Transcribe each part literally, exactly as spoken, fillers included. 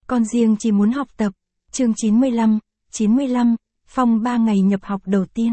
Con riêng chỉ muốn học tập. Chương chín mươi lăm, chín mươi lăm, Phong ba ngày nhập học đầu tiên.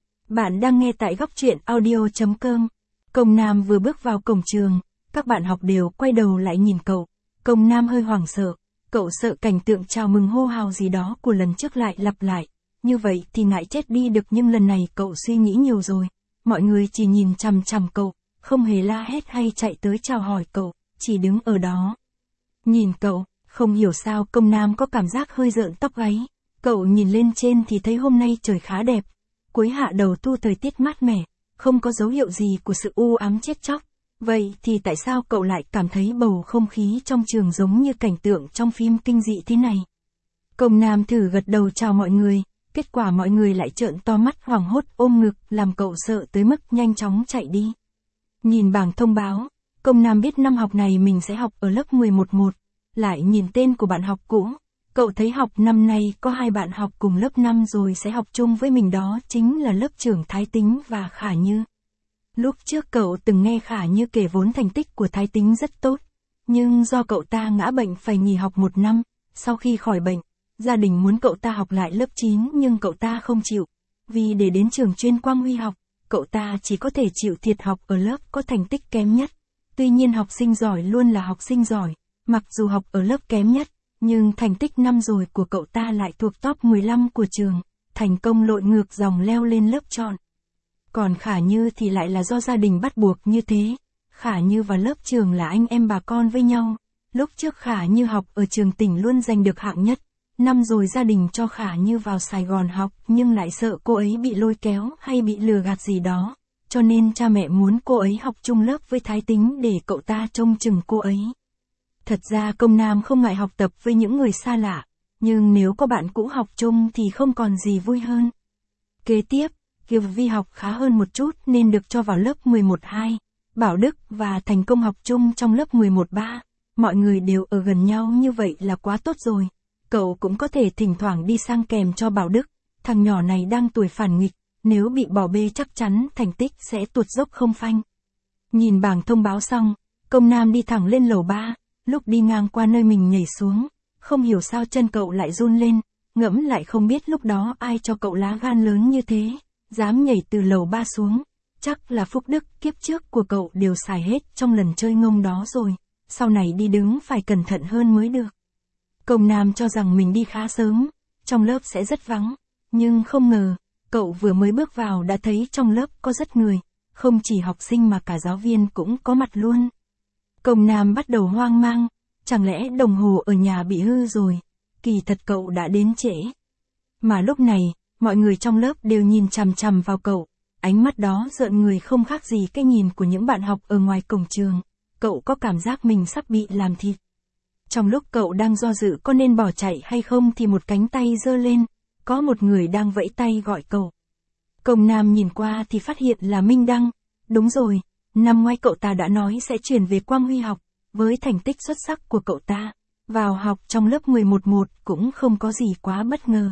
Bạn đang nghe tại góc truyện audio chấm com. Công Nam vừa bước vào cổng trường, các bạn học đều quay đầu lại nhìn cậu. Công Nam hơi hoảng sợ, cậu sợ cảnh tượng chào mừng hô hào gì đó của lần trước lại lặp lại. Như vậy thì ngại chết đi được, nhưng lần này cậu suy nghĩ nhiều rồi. Mọi người chỉ nhìn chằm chằm cậu, không hề la hét hay chạy tới chào hỏi cậu, chỉ đứng ở đó. Nhìn cậu, không hiểu sao Công Nam có cảm giác hơi rợn tóc gáy. Cậu nhìn lên trên thì thấy hôm nay trời khá đẹp. Cuối hạ đầu thu, thời tiết mát mẻ, không có dấu hiệu gì của sự u ám chết chóc. Vậy thì tại sao cậu lại cảm thấy bầu không khí trong trường giống như cảnh tượng trong phim kinh dị thế này? Công Nam thử gật đầu chào mọi người, kết quả mọi người lại trợn to mắt hoảng hốt ôm ngực, làm cậu sợ tới mức nhanh chóng chạy đi. Nhìn bảng thông báo, Công Nam biết năm học này mình sẽ học ở lớp mười một một, lại nhìn tên của bạn học cũ. Cậu thấy học năm nay có hai bạn học cùng lớp năm rồi sẽ học chung với mình, đó chính là lớp trưởng Thái Tính và Khả Như. Lúc trước cậu từng nghe Khả Như kể vốn thành tích của Thái Tính rất tốt, nhưng do cậu ta ngã bệnh phải nghỉ học một năm. Sau khi khỏi bệnh, gia đình muốn cậu ta học lại lớp chín nhưng cậu ta không chịu, vì để đến trường chuyên Quang Huy học, cậu ta chỉ có thể chịu thiệt học ở lớp có thành tích kém nhất. Tuy nhiên học sinh giỏi luôn là học sinh giỏi, mặc dù học ở lớp kém nhất, nhưng thành tích năm rồi của cậu ta lại thuộc top mười lăm của trường, thành công lội ngược dòng leo lên lớp chọn. Còn Khả Như thì lại là do gia đình bắt buộc như thế. Khả Như và lớp trường là anh em bà con với nhau. Lúc trước Khả Như học ở trường tỉnh luôn giành được hạng nhất. Năm rồi gia đình cho Khả Như vào Sài Gòn học, nhưng lại sợ cô ấy bị lôi kéo hay bị lừa gạt gì đó, cho nên cha mẹ muốn cô ấy học chung lớp với Thái Tính để cậu ta trông chừng cô ấy. Thật ra Công Nam không ngại học tập với những người xa lạ, nhưng nếu có bạn cũ học chung thì không còn gì vui hơn. Kế tiếp, Kiều Vi học khá hơn một chút nên được cho vào lớp mười một hai, Bảo Đức và Thành Công học chung trong lớp mười một ba. Mọi người đều ở gần nhau như vậy là quá tốt rồi. Cậu cũng có thể thỉnh thoảng đi sang kèm cho Bảo Đức, thằng nhỏ này đang tuổi phản nghịch, nếu bị bỏ bê chắc chắn thành tích sẽ tuột dốc không phanh. Nhìn bảng thông báo xong, Công Nam đi thẳng lên lầu ba, lúc đi ngang qua nơi mình nhảy xuống, không hiểu sao chân cậu lại run lên, ngẫm lại không biết lúc đó ai cho cậu lá gan lớn như thế, dám nhảy từ lầu ba xuống, chắc là phúc đức kiếp trước của cậu đều xài hết trong lần chơi ngông đó rồi, sau này đi đứng phải cẩn thận hơn mới được. Công Nam cho rằng mình đi khá sớm, trong lớp sẽ rất vắng, nhưng không ngờ, cậu vừa mới bước vào đã thấy trong lớp có rất người, không chỉ học sinh mà cả giáo viên cũng có mặt luôn. Công Nam bắt đầu hoang mang, chẳng lẽ đồng hồ ở nhà bị hư rồi, kỳ thật cậu đã đến trễ. Mà lúc này, mọi người trong lớp đều nhìn chằm chằm vào cậu, ánh mắt đó rợn người không khác gì cái nhìn của những bạn học ở ngoài cổng trường, cậu có cảm giác mình sắp bị làm thịt. Trong lúc cậu đang do dự có nên bỏ chạy hay không thì một cánh tay giơ lên, có một người đang vẫy tay gọi cậu. Công Nam nhìn qua thì phát hiện là Minh Đăng, đúng rồi, năm ngoái cậu ta đã nói sẽ chuyển về Quang Huy học, với thành tích xuất sắc của cậu ta, vào học trong lớp mười một một cũng không có gì quá bất ngờ.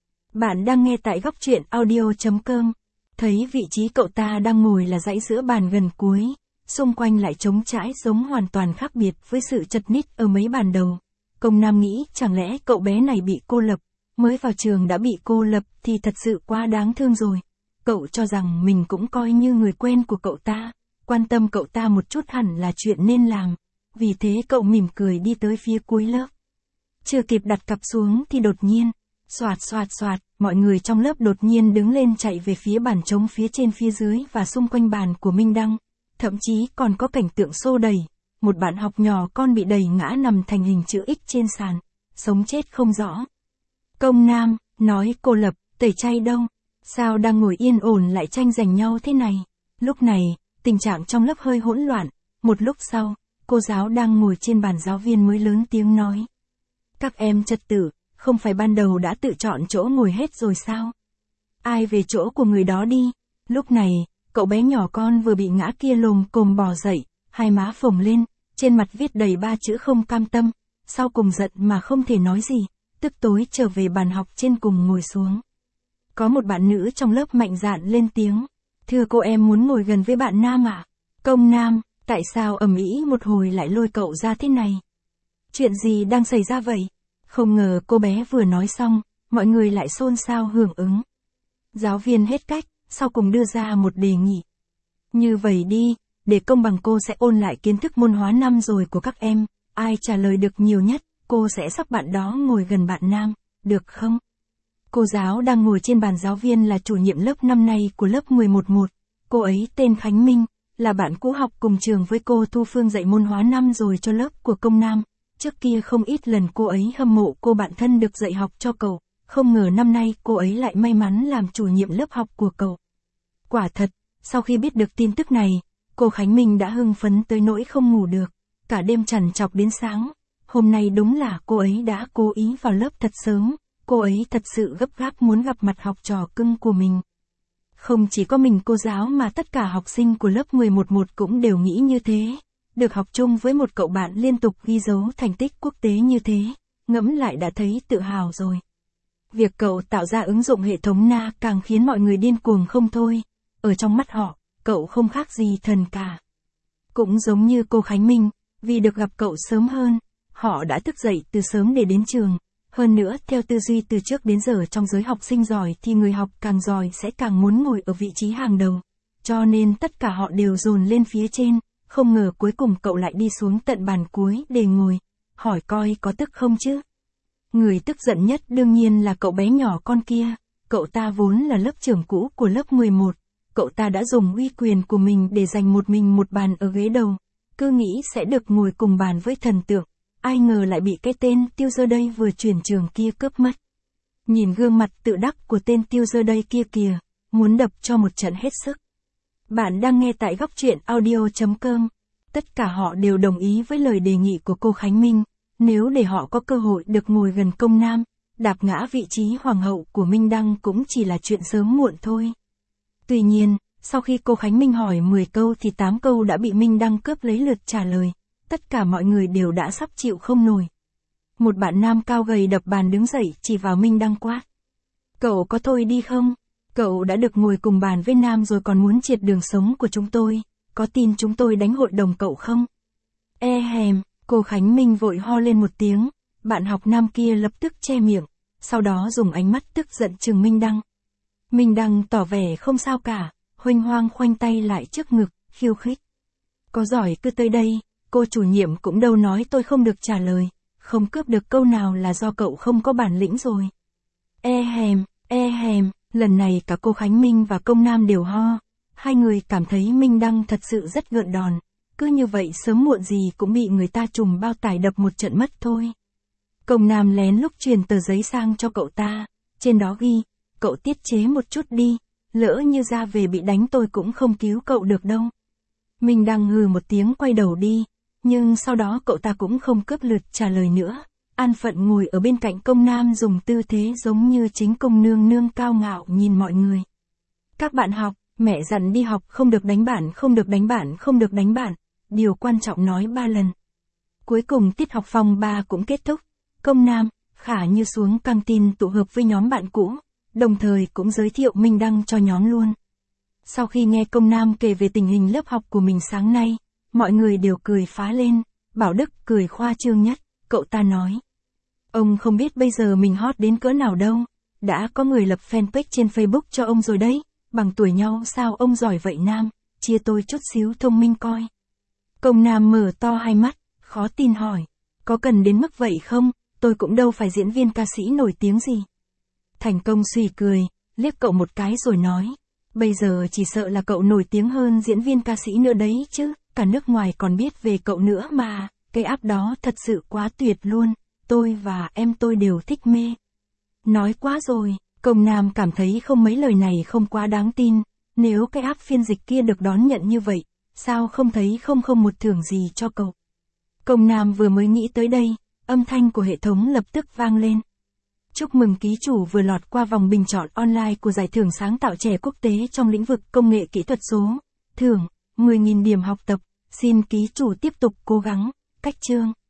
Bạn đang nghe tại góc truyện audio chấm com, thấy vị trí cậu ta đang ngồi là dãy giữa bàn gần cuối, xung quanh lại trống trải giống hoàn toàn khác biệt với sự chật ních ở mấy bàn đầu. Công Nam nghĩ chẳng lẽ cậu bé này bị cô lập, mới vào trường đã bị cô lập thì thật sự quá đáng thương rồi. Cậu cho rằng mình cũng coi như người quen của cậu ta, quan tâm cậu ta một chút hẳn là chuyện nên làm, vì thế cậu mỉm cười đi tới phía cuối lớp. Chưa kịp đặt cặp xuống thì đột nhiên, xoạt xoạt xoạt, mọi người trong lớp đột nhiên đứng lên chạy về phía bàn trống phía trên phía dưới và xung quanh bàn của Minh Đăng. Thậm chí còn có cảnh tượng xô đẩy, một bạn học nhỏ con bị đẩy ngã nằm thành hình chữ X trên sàn, sống chết không rõ. Công Nam nói cô lập, tẩy chay đâu, sao đang ngồi yên ổn lại tranh giành nhau thế này. Lúc này, tình trạng trong lớp hơi hỗn loạn, một lúc sau, cô giáo đang ngồi trên bàn giáo viên mới lớn tiếng nói. Các em trật tự, không phải ban đầu đã tự chọn chỗ ngồi hết rồi sao? Ai về chỗ của người đó đi. Lúc này, cậu bé nhỏ con vừa bị ngã kia lồm cồm bò dậy, hai má phồng lên, trên mặt viết đầy ba chữ không cam tâm, sau cùng giận mà không thể nói gì, tức tối trở về bàn học trên cùng ngồi xuống. Có một bạn nữ trong lớp mạnh dạn lên tiếng, thưa cô em muốn ngồi gần với bạn nam ạ. À? Công Nam, tại sao ầm ĩ một hồi lại lôi cậu ra thế này? Chuyện gì đang xảy ra vậy? Không ngờ cô bé vừa nói xong, mọi người lại xôn xao hưởng ứng. Giáo viên hết cách, sau cùng đưa ra một đề nghị. Như vậy đi, để công bằng cô sẽ ôn lại kiến thức môn hóa năm rồi của các em, ai trả lời được nhiều nhất, cô sẽ sắp bạn đó ngồi gần bạn nam, được không? Cô giáo đang ngồi trên bàn giáo viên là chủ nhiệm lớp năm nay của lớp mười một một, cô ấy tên Khánh Minh, là bạn cũ học cùng trường với cô Thu Phương dạy môn hóa năm rồi cho lớp của công nam, trước kia không ít lần cô ấy hâm mộ cô bạn thân được dạy học cho cậu, không ngờ năm nay cô ấy lại may mắn làm chủ nhiệm lớp học của cậu. Quả thật, sau khi biết được tin tức này, cô Khánh Minh đã hưng phấn tới nỗi không ngủ được, cả đêm trằn trọc đến sáng. Hôm nay đúng là cô ấy đã cố ý vào lớp thật sớm, cô ấy thật sự gấp gáp muốn gặp mặt học trò cưng của mình. Không chỉ có mình cô giáo mà tất cả học sinh của lớp mười một một cũng đều nghĩ như thế, được học chung với một cậu bạn liên tục ghi dấu thành tích quốc tế như thế, ngẫm lại đã thấy tự hào rồi. Việc cậu tạo ra ứng dụng hệ thống en a càng khiến mọi người điên cuồng không thôi, ở trong mắt họ, cậu không khác gì thần cả. Cũng giống như cô Khánh Minh, vì được gặp cậu sớm hơn, họ đã thức dậy từ sớm để đến trường. Hơn nữa, theo tư duy từ trước đến giờ trong giới học sinh giỏi thì người học càng giỏi sẽ càng muốn ngồi ở vị trí hàng đầu. Cho nên tất cả họ đều dồn lên phía trên, không ngờ cuối cùng cậu lại đi xuống tận bàn cuối để ngồi. Hỏi coi có tức không chứ? Người tức giận nhất đương nhiên là cậu bé nhỏ con kia, cậu ta vốn là lớp trưởng cũ của lớp mười một. Cậu ta đã dùng uy quyền của mình để giành một mình một bàn ở ghế đầu, cứ nghĩ sẽ được ngồi cùng bàn với thần tượng, ai ngờ lại bị cái tên Tiêu Dơ Đây vừa chuyển trường kia cướp mất. Nhìn gương mặt tự đắc của tên Tiêu Dơ Đây kia kìa, muốn đập cho một trận hết sức. Bạn đang nghe tại góc truyện audio chấm com. Tất cả họ đều đồng ý với lời đề nghị của cô Khánh Minh, nếu để họ có cơ hội được ngồi gần công nam, đạp ngã vị trí hoàng hậu của Minh Đăng cũng chỉ là chuyện sớm muộn thôi. Tuy nhiên, sau khi cô Khánh Minh hỏi mười câu thì tám câu đã bị Minh Đăng cướp lấy lượt trả lời, tất cả mọi người đều đã sắp chịu không nổi. Một bạn nam cao gầy đập bàn đứng dậy chỉ vào Minh Đăng quát. Cậu có thôi đi không? Cậu đã được ngồi cùng bàn với nam rồi còn muốn triệt đường sống của chúng tôi, có tin chúng tôi đánh hội đồng cậu không? E hèm, cô Khánh Minh vội ho lên một tiếng, bạn học nam kia lập tức che miệng, sau đó dùng ánh mắt tức giận trừng Minh Đăng. Minh Đăng tỏ vẻ không sao cả, huênh hoang khoanh tay lại trước ngực, khiêu khích. Có giỏi cứ tới đây, cô chủ nhiệm cũng đâu nói tôi không được trả lời, không cướp được câu nào là do cậu không có bản lĩnh rồi. E hèm, e hèm, lần này cả cô Khánh Minh và công nam đều ho, hai người cảm thấy Minh Đăng thật sự rất gợn đòn, cứ như vậy sớm muộn gì cũng bị người ta trùm bao tải đập một trận mất thôi. Công nam lén lúc truyền tờ giấy sang cho cậu ta, trên đó ghi, cậu tiết chế một chút đi, lỡ như ra về bị đánh tôi cũng không cứu cậu được đâu. Minh Đăng hừ một tiếng quay đầu đi, nhưng sau đó cậu ta cũng không cướp lượt trả lời nữa, an phận ngồi ở bên cạnh công nam dùng tư thế giống như chính công nương nương cao ngạo nhìn mọi người. Các bạn học, mẹ dặn đi học không được đánh bạn, không được đánh bạn, không được đánh bạn, điều quan trọng nói ba lần. Cuối cùng tiết học phòng ba cũng kết thúc, công nam, Khả Như xuống căng tin tụ hợp với nhóm bạn cũ, đồng thời cũng giới thiệu Minh Đăng cho nhóm luôn. Sau khi nghe công nam kể về tình hình lớp học của mình sáng nay, mọi người đều cười phá lên, Bảo Đức cười khoa trương nhất, cậu ta nói. Ông không biết bây giờ mình hot đến cỡ nào đâu, đã có người lập fanpage trên Facebook cho ông rồi đấy, bằng tuổi nhau sao ông giỏi vậy nam, chia tôi chút xíu thông minh coi. Công nam mở to hai mắt, khó tin hỏi, có cần đến mức vậy không, tôi cũng đâu phải diễn viên ca sĩ nổi tiếng gì. Thành Công suy cười, liếc cậu một cái rồi nói, bây giờ chỉ sợ là cậu nổi tiếng hơn diễn viên ca sĩ nữa đấy chứ, cả nước ngoài còn biết về cậu nữa mà, cái app đó thật sự quá tuyệt luôn, tôi và em tôi đều thích mê. Nói quá rồi, công nam cảm thấy không mấy lời này không quá đáng tin, nếu cái app phiên dịch kia được đón nhận như vậy, sao không thấy không không một thưởng gì cho cậu. Công nam vừa mới nghĩ tới đây, âm thanh của hệ thống lập tức vang lên. Chúc mừng ký chủ vừa lọt qua vòng bình chọn online của giải thưởng sáng tạo trẻ quốc tế trong lĩnh vực công nghệ kỹ thuật số. Thưởng, mười nghìn điểm học tập, xin ký chủ tiếp tục cố gắng, cách chương.